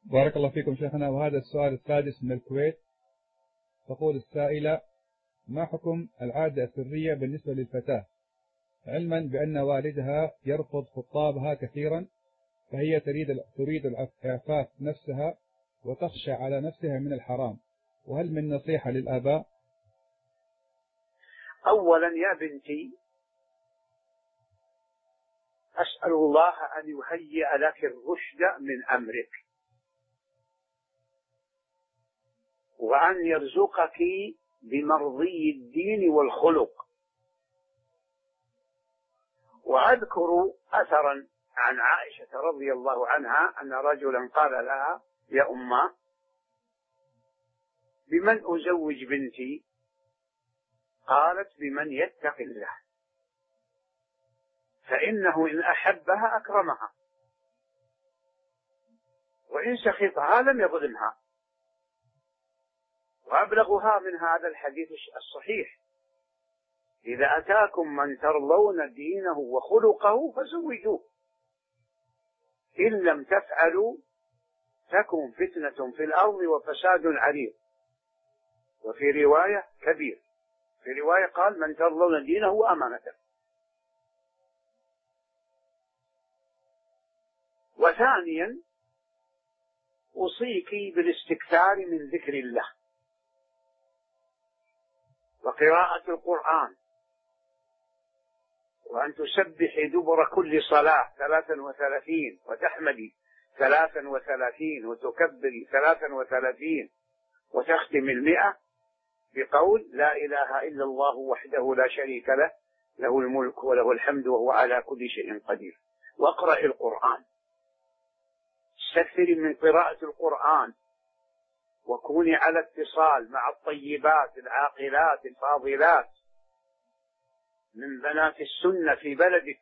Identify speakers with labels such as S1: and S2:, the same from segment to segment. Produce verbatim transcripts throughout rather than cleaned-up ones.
S1: بارك الله فيكم شيخنا. وهذا السؤال السادس من الكويت. تقول السائلة: ما حكم العادة السرية بالنسبة للفتاة، علما بأن والدها يرفض خطابها كثيرا، فهي تريد تريد إعفاف نفسها وتخشى على نفسها من الحرام، وهل من نصيحة للآباء؟
S2: أولا يا بنتي، أسأل الله أن يهيئ لك الرشد من أمرك، وأن يرزقك بمرضي الدين والخلق. وأذكر أثرا عن عائشة رضي الله عنها أن رجلا قال لها: يا أمه، بمن أزوج بنتي؟ قالت: بمن يتق الله، فإنه إن أحبها أكرمها، وإن سخطها لم يظلمها. وأبلغها من هذا الحديث الصحيح: إذا أتاكم من ترضون دينه وخلقه فزوجوه، إن لم تفعلوا تكن فتنة في الأرض وفساد عريض. وفي رواية كبير، في رواية قال: من ترضون دينه وأمانته. وثانيا، أوصيك بالاستكثار من ذكر الله وقراءة القرآن، وأن تسبحي دبر كل صلاة ثلاثا وثلاثين، وتحمدي ثلاثا وثلاثين، وتكبري ثلاثا وثلاثين، وتختم المئة بقول: لا إله إلا الله وحده لا شريك له، له الملك وله الحمد وهو على كل شيء قدير. واقرأ القرآن، استكثري من قراءة القرآن، وكوني على اتصال مع الطيبات العاقلات الفاضلات من بنات السنة في بلدك.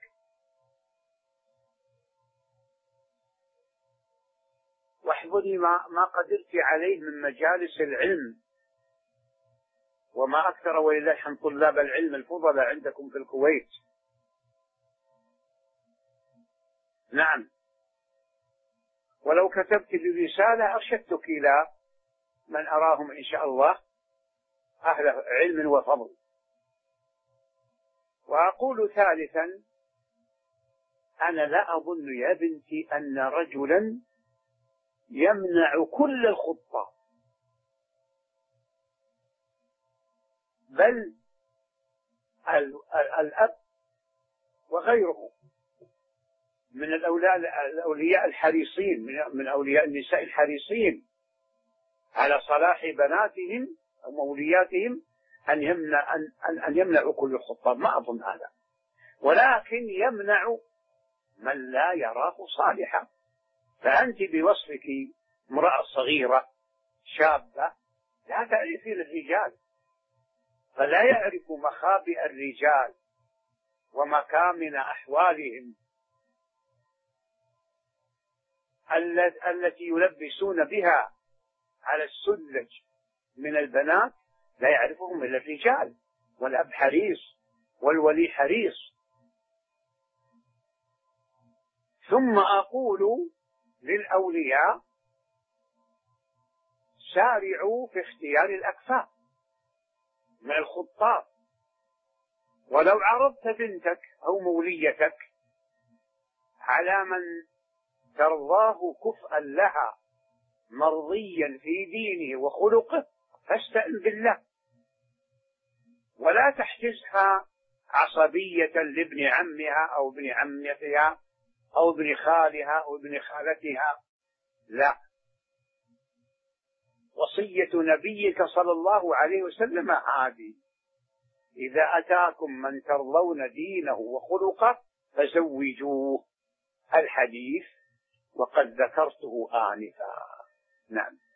S2: واحضري ما, ما قدرت عليه من مجالس العلم، وما أكثر ولله الحمد طلاب العلم الفضلاء عندكم في الكويت. نعم، ولو كتبت برسالة أرشدتك إلى من أراهم إن شاء الله أهل علم وفضل. وأقول ثالثا: أنا لا أظن يا بنتي أن رجلا يمنع كل الخطة، بل الأب وغيره من الأولياء الحريصين، من أولياء النساء الحريصين على صلاح بناتهم أو مولياتهم أن يمنع أن أن يمنعوا كل الخطاب. ما أظن هذا، ولكن يمنع من لا يراه صالحا. فأنت بوصفك امرأة صغيرة شابة لا تعرفين الرجال، فلا يعرف مخابئ الرجال ومكامن أحوالهم التي يلبسون بها على السلج من البنات، لا يعرفهم إلا الرجال. والأب حريص والولي حريص. ثم أقول للأولياء: سارعوا في اختيار الأكفاء من الخطاب. ولو عرضت بنتك أو موليتك على من ترضاه كفءا لها مرضيا في دينه وخلقه، فاستئن بالله، ولا تحجزها عصبية لابن عمها أو ابن عمتها أو ابن خالها أو ابن خالتها. لا، وصية نبيك صلى الله عليه وسلم هذه: إذا أتاكم من ترضون دينه وخلقه فزوجوه. الحديث وقد ذكرته آنفا. نعم.